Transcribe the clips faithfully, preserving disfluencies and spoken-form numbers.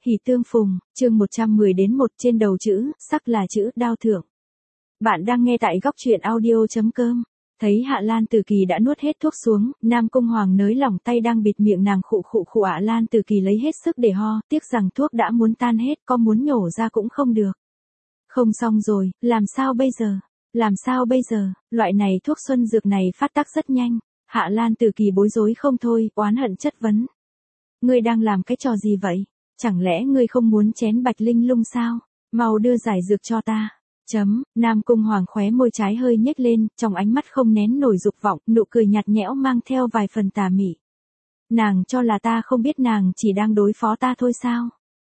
Hỷ tương phùng, chương một trăm mười đến một trên đầu chữ, sắc là chữ đao thượng. Bạn đang nghe tại góc truyện audio chấm com. Thấy Hạ Lan Tử Kỳ đã nuốt hết thuốc xuống, Nam Cung Hoàng nới lỏng tay đang bịt miệng nàng khụ khụ khụ. Hạ Lan Tử Kỳ lấy hết sức để ho, tiếc rằng thuốc đã muốn tan hết, có muốn nhổ ra cũng không được. Không xong rồi, làm sao bây giờ? Làm sao bây giờ? Loại này thuốc xuân dược này phát tác rất nhanh. Hạ Lan Tử Kỳ bối rối không thôi, oán hận chất vấn. Ngươi đang làm cái trò gì vậy? Chẳng lẽ ngươi không muốn chén Bạch Linh Lung sao? Mau đưa giải dược cho ta. Chấm, Nam Cung Hoàng khóe môi trái hơi nhếch lên, trong ánh mắt không nén nổi dục vọng, nụ cười nhạt nhẽo mang theo vài phần tà mị. Nàng cho là ta không biết nàng chỉ đang đối phó ta thôi sao?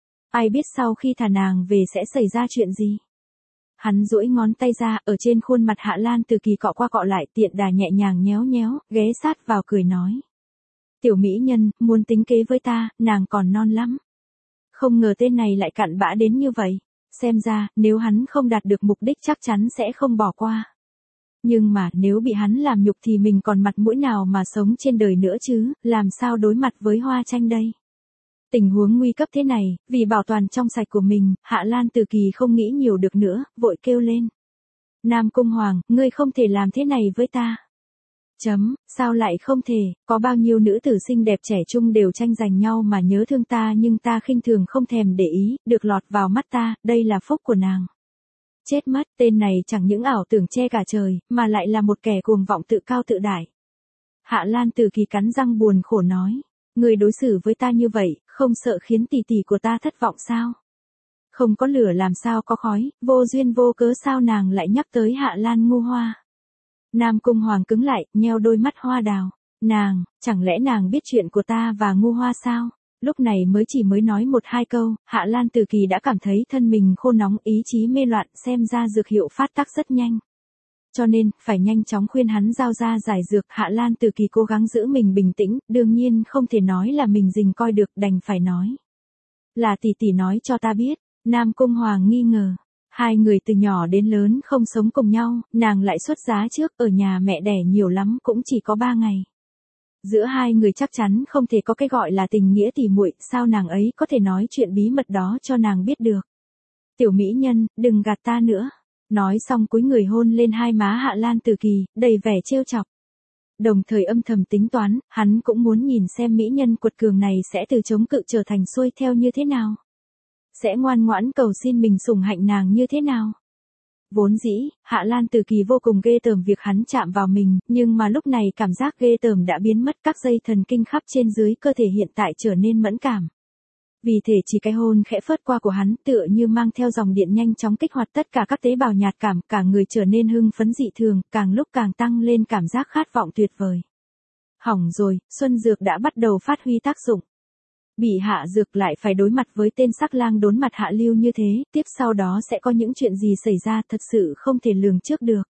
Ai biết sau khi thả nàng về sẽ xảy ra chuyện gì? Hắn duỗi ngón tay ra, ở trên khuôn mặt Hạ Lan Tử Kỳ cọ qua cọ lại, tiện đà nhẹ nhàng nhéo nhéo, ghé sát vào cười nói. Tiểu mỹ nhân, muốn tính kế với ta, nàng còn non lắm. Không ngờ tên này lại cặn bã đến như vậy. Xem ra, nếu hắn không đạt được mục đích chắc chắn sẽ không bỏ qua. Nhưng mà, nếu bị hắn làm nhục thì mình còn mặt mũi nào mà sống trên đời nữa chứ, làm sao đối mặt với Hoa Tranh đây? Tình huống nguy cấp thế này, vì bảo toàn trong sạch của mình, Hạ Lan Tử Kỳ không nghĩ nhiều được nữa, vội kêu lên. Nam Cung Hoàng, ngươi không thể làm thế này với ta. Chấm, sao lại không thể, có bao nhiêu nữ tử xinh đẹp trẻ trung đều tranh giành nhau mà nhớ thương ta nhưng ta khinh thường không thèm để ý, được lọt vào mắt ta, đây là phúc của nàng. Chết mất, tên này chẳng những ảo tưởng che cả trời, mà lại là một kẻ cuồng vọng tự cao tự đại. Hạ Lan Tử Kỳ cắn răng buồn khổ nói, người đối xử với ta như vậy, không sợ khiến tỷ tỷ của ta thất vọng sao? Không có lửa làm sao có khói, vô duyên vô cớ sao nàng lại nhắc tới Hạ Lan Ngu Hoa? Nam Cung Hoàng cứng lại, nheo đôi mắt hoa đào. Nàng, chẳng lẽ nàng biết chuyện của ta và Ngu Hoa sao? Lúc này mới chỉ mới nói một hai câu, Hạ Lan Tử Kỳ đã cảm thấy thân mình khô nóng, ý chí mê loạn, xem ra dược hiệu phát tác rất nhanh. Cho nên, phải nhanh chóng khuyên hắn giao ra giải dược. Hạ Lan Tử Kỳ cố gắng giữ mình bình tĩnh, đương nhiên không thể nói là mình rình coi được, đành phải nói. Là tỷ tỷ nói cho ta biết. Nam Cung Hoàng nghi ngờ. Hai người từ nhỏ đến lớn không sống cùng nhau, nàng lại xuất giá trước, ở nhà mẹ đẻ nhiều lắm cũng chỉ có ba ngày. Giữa hai người chắc chắn không thể có cái gọi là tình nghĩa tỉ muội, sao nàng ấy có thể nói chuyện bí mật đó cho nàng biết được. Tiểu mỹ nhân, đừng gạt ta nữa. Nói xong cúi người hôn lên hai má Hạ Lan Tử Kỳ, đầy vẻ trêu chọc. Đồng thời âm thầm tính toán, hắn cũng muốn nhìn xem mỹ nhân quật cường này sẽ từ chống cự trở thành xuôi theo như thế nào. Sẽ ngoan ngoãn cầu xin mình sủng hạnh nàng như thế nào? Vốn dĩ, Hạ Lan Tử Kỳ vô cùng ghê tởm việc hắn chạm vào mình, nhưng mà lúc này cảm giác ghê tởm đã biến mất, các dây thần kinh khắp trên dưới cơ thể hiện tại trở nên mẫn cảm. Vì thể chỉ cái hôn khẽ phớt qua của hắn tựa như mang theo dòng điện nhanh chóng kích hoạt tất cả các tế bào nhạt cảm, cả người trở nên hưng phấn dị thường, càng lúc càng tăng lên cảm giác khát vọng tuyệt vời. Hỏng rồi, xuân dược đã bắt đầu phát huy tác dụng. Bị hạ dược lại phải đối mặt với tên sắc lang đốn mặt Hạ Lưu như thế, tiếp sau đó sẽ có những chuyện gì xảy ra thật sự không thể lường trước được.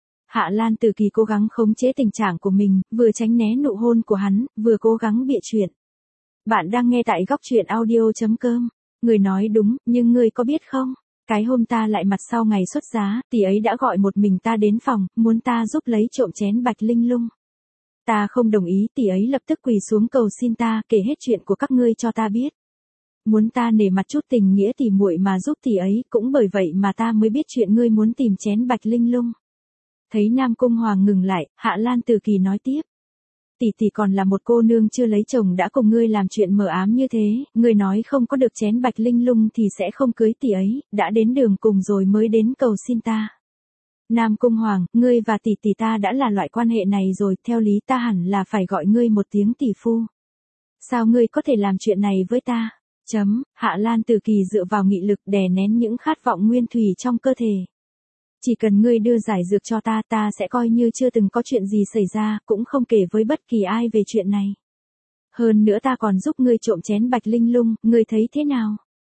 Hạ Lan Tử Kỳ cố gắng khống chế tình trạng của mình, vừa tránh né nụ hôn của hắn, vừa cố gắng bịa chuyện. Bạn đang nghe tại góc truyện audio chấm com. Người nói đúng, nhưng ngươi có biết không? Cái hôm ta lại mặt sau ngày xuất giá, tỷ ấy đã gọi một mình ta đến phòng, muốn ta giúp lấy trộm chén Bạch Linh Lung. Ta không đồng ý, tỷ ấy lập tức quỳ xuống cầu xin ta, kể hết chuyện của các ngươi cho ta biết. Muốn ta nể mặt chút tình nghĩa tỉ muội mà giúp tỷ ấy, cũng bởi vậy mà ta mới biết chuyện ngươi muốn tìm chén Bạch Linh Lung. Thấy Nam Cung Hoàng ngừng lại, Hạ Lan Tử Kỳ nói tiếp. Tỷ tỷ còn là một cô nương chưa lấy chồng đã cùng ngươi làm chuyện mờ ám như thế, ngươi nói không có được chén Bạch Linh Lung thì sẽ không cưới tỷ ấy, đã đến đường cùng rồi mới đến cầu xin ta. Nam Cung Hoàng, ngươi và tỷ tỷ ta đã là loại quan hệ này rồi, theo lý ta hẳn là phải gọi ngươi một tiếng tỷ phu. Sao ngươi có thể làm chuyện này với ta? Chấm, Hạ Lan Tử Kỳ dựa vào nghị lực đè nén những khát vọng nguyên thủy trong cơ thể. Chỉ cần ngươi đưa giải dược cho ta, ta sẽ coi như chưa từng có chuyện gì xảy ra, cũng không kể với bất kỳ ai về chuyện này. Hơn nữa ta còn giúp ngươi trộm chén Bạch Linh Lung, ngươi thấy thế nào?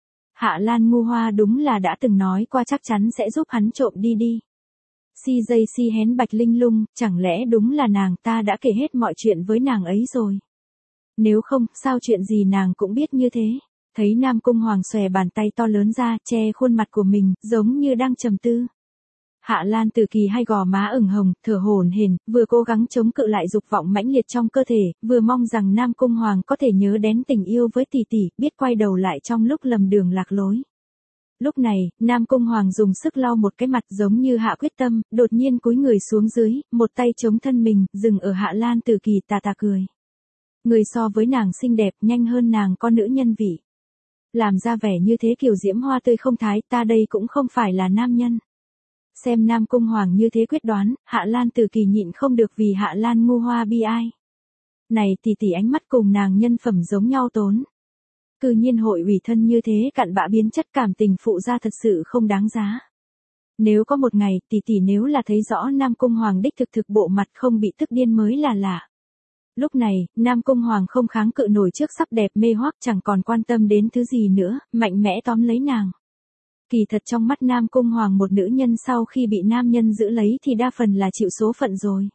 Hạ Lan Ngu Hoa đúng là đã từng nói qua chắc chắn sẽ giúp hắn trộm đi đi. Si dây si hén Bạch Linh Lung, chẳng lẽ đúng là nàng, ta đã kể hết mọi chuyện với nàng ấy rồi. Nếu không, sao chuyện gì nàng cũng biết như thế. Thấy Nam Cung Hoàng xòe bàn tay to lớn ra, che khuôn mặt của mình, giống như đang trầm tư. Hạ Lan Từ Kỳ hai gò má ửng hồng, thở hổn hển, vừa cố gắng chống cự lại dục vọng mãnh liệt trong cơ thể, vừa mong rằng Nam Cung Hoàng có thể nhớ đến tình yêu với tỷ tỷ, biết quay đầu lại trong lúc lầm đường lạc lối. Lúc này, Nam Cung Hoàng dùng sức lau một cái mặt giống như hạ quyết tâm, đột nhiên cúi người xuống dưới, một tay chống thân mình, dừng ở Hạ Lan Từ Kỳ tà tà cười. Người so với nàng xinh đẹp, nhanh hơn nàng có nữ nhân vị. Làm ra vẻ như thế kiểu diễm hoa tươi không thái, ta đây cũng không phải là nam nhân. Xem Nam Cung Hoàng như thế quyết đoán, Hạ Lan Từ Kỳ nhịn không được vì Hạ Lan ngu hoa bi ai. Này tỷ tỷ ánh mắt cùng nàng nhân phẩm giống nhau tốn. Cư nhiên hội ủy thân như thế cặn bã biến chất cảm tình phụ ra thật sự không đáng giá. Nếu có một ngày tỷ tỷ nếu là thấy rõ Nam Cung Hoàng đích thực thực bộ mặt không bị tức điên mới là lạ. Lúc này, Nam Cung Hoàng không kháng cự nổi trước sắc đẹp mê hoắc chẳng còn quan tâm đến thứ gì nữa, mạnh mẽ tóm lấy nàng. Kỳ thật trong mắt Nam Cung Hoàng một nữ nhân sau khi bị nam nhân giữ lấy thì đa phần là chịu số phận rồi.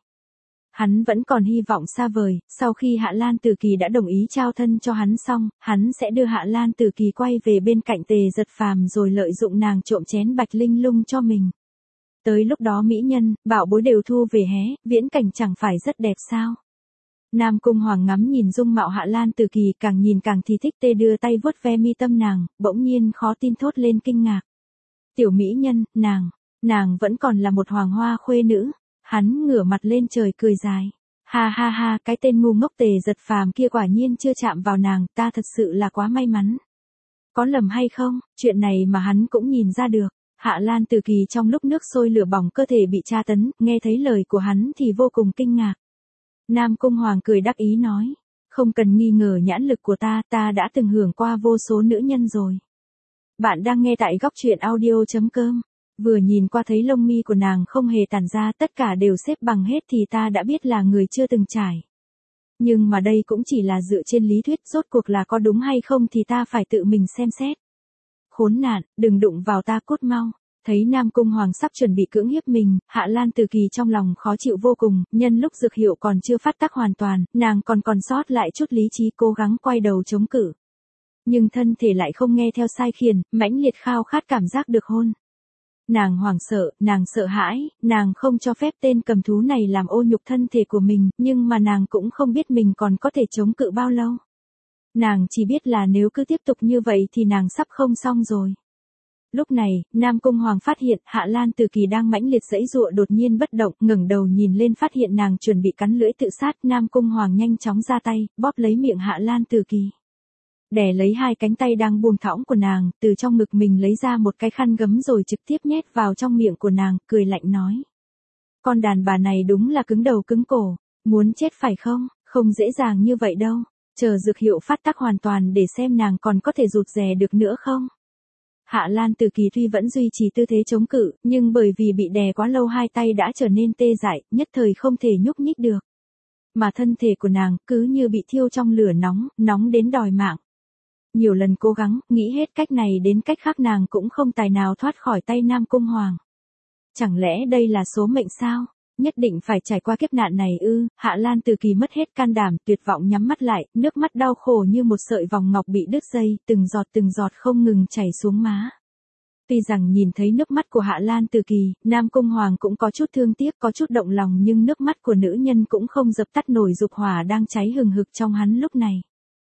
Hắn vẫn còn hy vọng xa vời, sau khi Hạ Lan Từ Kỳ đã đồng ý trao thân cho hắn xong, hắn sẽ đưa Hạ Lan Từ Kỳ quay về bên cạnh Tề Giật Phàm rồi lợi dụng nàng trộm chén bạch linh lung cho mình. Tới lúc đó mỹ nhân, bảo bối đều thu về hé, viễn cảnh chẳng phải rất đẹp sao. Nam Cung Hoàng ngắm nhìn dung mạo Hạ Lan Từ Kỳ càng nhìn càng thì thích tê đưa tay vuốt ve mi tâm nàng, bỗng nhiên khó tin thốt lên kinh ngạc. Tiểu mỹ nhân, nàng, nàng vẫn còn là một hoàng hoa khuê nữ. Hắn ngửa mặt lên trời cười dài. Ha ha ha, cái tên ngu ngốc Tề Giật Phàm kia quả nhiên chưa chạm vào nàng, ta thật sự là quá may mắn. Có lầm hay không, chuyện này mà hắn cũng nhìn ra được. Hạ Lan Từ Kỳ trong lúc nước sôi lửa bỏng cơ thể bị tra tấn, nghe thấy lời của hắn thì vô cùng kinh ngạc. Nam Cung Hoàng cười đắc ý nói, không cần nghi ngờ nhãn lực của ta, ta đã từng hưởng qua vô số nữ nhân rồi. Bạn đang nghe tại góc truyện audio chấm com. Vừa nhìn qua thấy lông mi của nàng không hề tản ra, tất cả đều xếp bằng hết thì ta đã biết là người chưa từng trải. Nhưng mà đây cũng chỉ là dựa trên lý thuyết, rốt cuộc là có đúng hay không thì ta phải tự mình xem xét. Khốn nạn, đừng đụng vào ta cút mau. Thấy Nam Cung Hoàng sắp chuẩn bị cưỡng hiếp mình, Hạ Lan Từ Kỳ trong lòng khó chịu vô cùng, nhân lúc dược hiệu còn chưa phát tác hoàn toàn, nàng còn còn sót lại chút lý trí cố gắng quay đầu chống cự. Nhưng thân thể lại không nghe theo sai khiển, mãnh liệt khao khát cảm giác được hôn. Nàng hoảng sợ, nàng sợ hãi, nàng không cho phép tên cầm thú này làm ô nhục thân thể của mình, nhưng mà nàng cũng không biết mình còn có thể chống cự bao lâu. Nàng chỉ biết là nếu cứ tiếp tục như vậy thì nàng sắp không xong rồi. Lúc này, Nam Cung Hoàng phát hiện Hạ Lan Từ Kỳ đang mãnh liệt giãy giụa đột nhiên bất động, ngẩng đầu nhìn lên phát hiện nàng chuẩn bị cắn lưỡi tự sát, Nam Cung Hoàng nhanh chóng ra tay, bóp lấy miệng Hạ Lan Từ Kỳ. Đè lấy hai cánh tay đang buông thõng của nàng, từ trong ngực mình lấy ra một cái khăn gấm rồi trực tiếp nhét vào trong miệng của nàng, cười lạnh nói. Con đàn bà này đúng là cứng đầu cứng cổ, muốn chết phải không, không dễ dàng như vậy đâu, chờ dược hiệu phát tác hoàn toàn để xem nàng còn có thể rụt rè được nữa không. Hạ Lan Từ Kỳ tuy vẫn duy trì tư thế chống cự, nhưng bởi vì bị đè quá lâu hai tay đã trở nên tê dại, nhất thời không thể nhúc nhích được. Mà thân thể của nàng cứ như bị thiêu trong lửa nóng, nóng đến đòi mạng. Nhiều lần cố gắng, nghĩ hết cách này đến cách khác nàng cũng không tài nào thoát khỏi tay Nam Cung Hoàng. Chẳng lẽ đây là số mệnh sao? Nhất định phải trải qua kiếp nạn này ư? Hạ Lan Từ Kỳ mất hết can đảm, tuyệt vọng nhắm mắt lại, nước mắt đau khổ như một sợi vòng ngọc bị đứt dây, từng giọt từng giọt không ngừng chảy xuống má. Tuy rằng nhìn thấy nước mắt của Hạ Lan Từ Kỳ, Nam Cung Hoàng cũng có chút thương tiếc, có chút động lòng, nhưng nước mắt của nữ nhân cũng không dập tắt nổi dục hỏa đang cháy hừng hực trong hắn lúc này.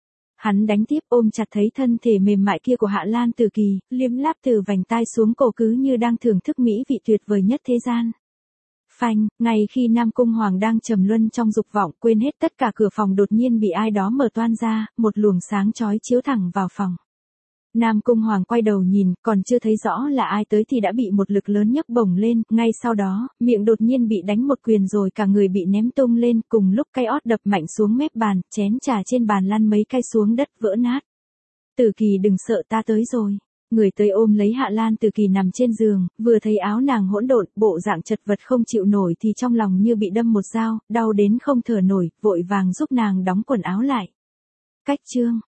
Hắn đánh tiếp ôm chặt thấy thân thể mềm mại kia của Hạ Lan Từ Kỳ, liếm láp từ vành tai xuống cổ cứ như đang thưởng thức mỹ vị tuyệt vời nhất thế gian. Phanh, ngay khi Nam Cung Hoàng đang trầm luân trong dục vọng, quên hết tất cả, cửa phòng đột nhiên bị ai đó mở toang ra, một luồng sáng chói chiếu thẳng vào phòng. Nam Cung Hoàng quay đầu nhìn, còn chưa thấy rõ là ai tới thì đã bị một lực lớn nhấc bổng lên, ngay sau đó, miệng đột nhiên bị đánh một quyền rồi cả người bị ném tung lên, cùng lúc cái ót đập mạnh xuống mép bàn, chén trà trên bàn lăn mấy cái xuống đất vỡ nát. Từ Kỳ đừng sợ, ta tới rồi. Người tới ôm lấy Hạ Lan Từ Kỳ nằm trên giường, vừa thấy áo nàng hỗn độn, bộ dạng chật vật không chịu nổi thì trong lòng như bị đâm một dao, đau đến không thở nổi, vội vàng giúp nàng đóng quần áo lại. Cách chương